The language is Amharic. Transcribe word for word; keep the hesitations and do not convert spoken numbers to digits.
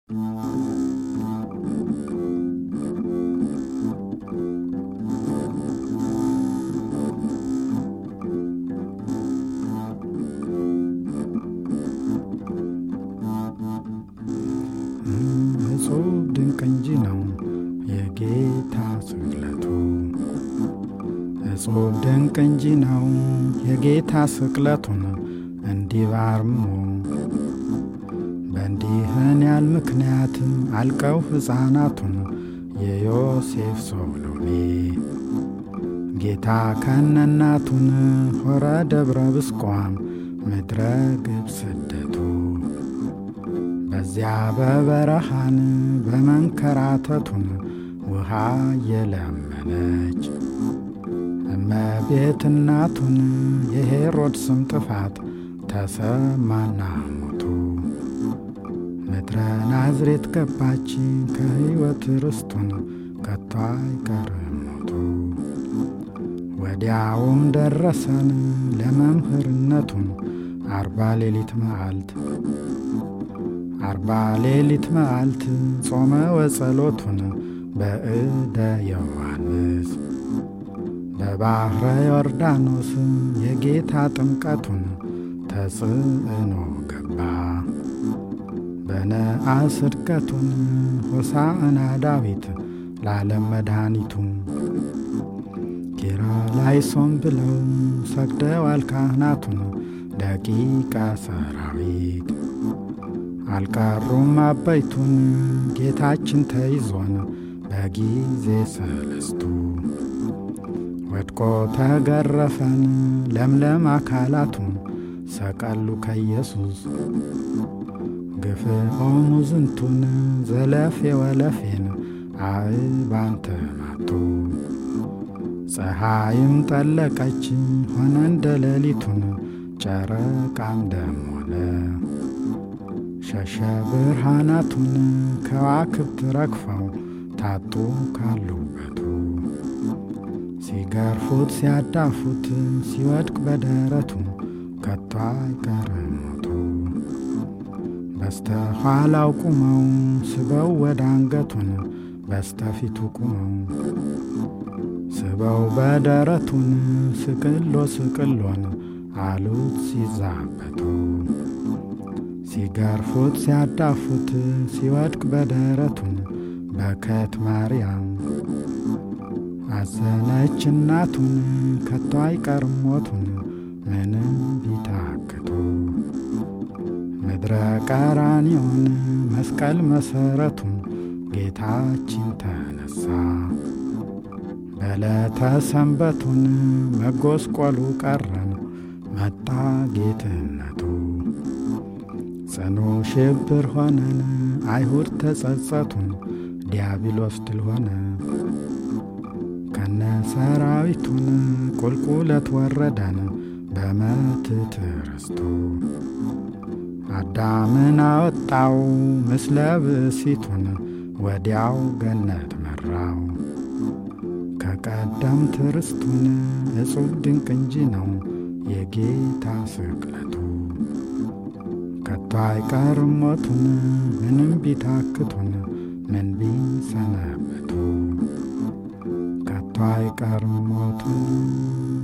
ድንቅ እንጂ ነው የጌታ ስቅለቱ እጹብ ድንቅ እንጂ ነው የጌታ ስቅለቱን እንዲህ ባርምሞ በእንዲህን ያል ምክንያት አልቀው ሕፃናቱን የዮሴፍ ሶሎሜ ጌታ ከነናቱን ሆረ ደብረ ብስቋም ምድረ ግብፅ ስደቱ በዚያ በበረሃን በመንከራተቱን ውሃ የለመነች እመቤት እናቱን የሄሮድስም ጥፋት ተሰማና ሞቱ ምድረ ናዝሬት ገባች ከሕይወት ርስቱን ከቶ አይቀርም ሞቱ ወዲያውም ደረሰን ለመምህርነቱን አርባ ሌሊት መዓልት አርባ ሌሊት መዓልት ጾመ ወጸሎቱን በእደ ዮሐንስ በባሕረ ዮርዳኖስ የጌታ ጥምቀቱን ተጽዕኖ ገባ በነአስ ዕድቀቱን ሆሳዕና ዳዊት ለዓለም መድኃኒቱ ኪርያላይሶን ብለው ሰግደዋል ካህናቱን ደቂቀ ሰራዊት አልቀሩም አበይቱን ጌታችን ተይዞን በጊዜ ሰለስቱ ወድቆ ተገረፈን ለምለም አካላቱን ሰቀሉ ከኢየሱስ ግፍዖሙ ዝንቱን ዘለፌ ወለፌን አእባን ተማቱ ፀሐይም ጠለቀች ሆነ እንደ ሌሊቱን ጨረቃም ደም ሆነ ሸሸ ብርሃናቱን ከዋክብት ረግፈው ታጡ ካሉበቱ ሲገርፉት ሲያዳፉት ሲወድቅ በደረቱ ከቶ አይቀርም ሞቱ በስተኋላው ቁመው ስበው ወደ አንገቱን በስተፊቱ ቁመው ስበው በደረቱን ስቅሎ ስቅሎን አሉት ሲዛበቱ ሲገርፉት ሲያዳፉት ሲወድቅ በደረቱን በከት ማርያም አዘነች እናቱን ከቶ አይቀርም ሞቱን ምንም ቢታክቱ ምድረ ቀራንዮን መስቀል መሰረቱን ጌታችን ተነሳ በዕለተ ሰንበቱን መጎስቆሉ ቀረን መጣ ጌትነቱ ጽኑ ሽብር ሆነን አይሁድ ተጸጸቱን ዲያብሎስ ድል ሆነ ከነ ሰራዊቱን ቁልቁለት ወረደን በመትት ርስቱ አዳምን አወጣው ምስለ ብእሲቱን ወዲያው ገነት መራው ከቀደምት ርስቱን እጹብ ድንቅ እንጂ ነው የጌታ ስቅለቱ ከቶ አይቀርም ሞቱን ምንም ቢታክቱን ምን ቢሰነበቱ ከቶ አይቀርም ሞቱን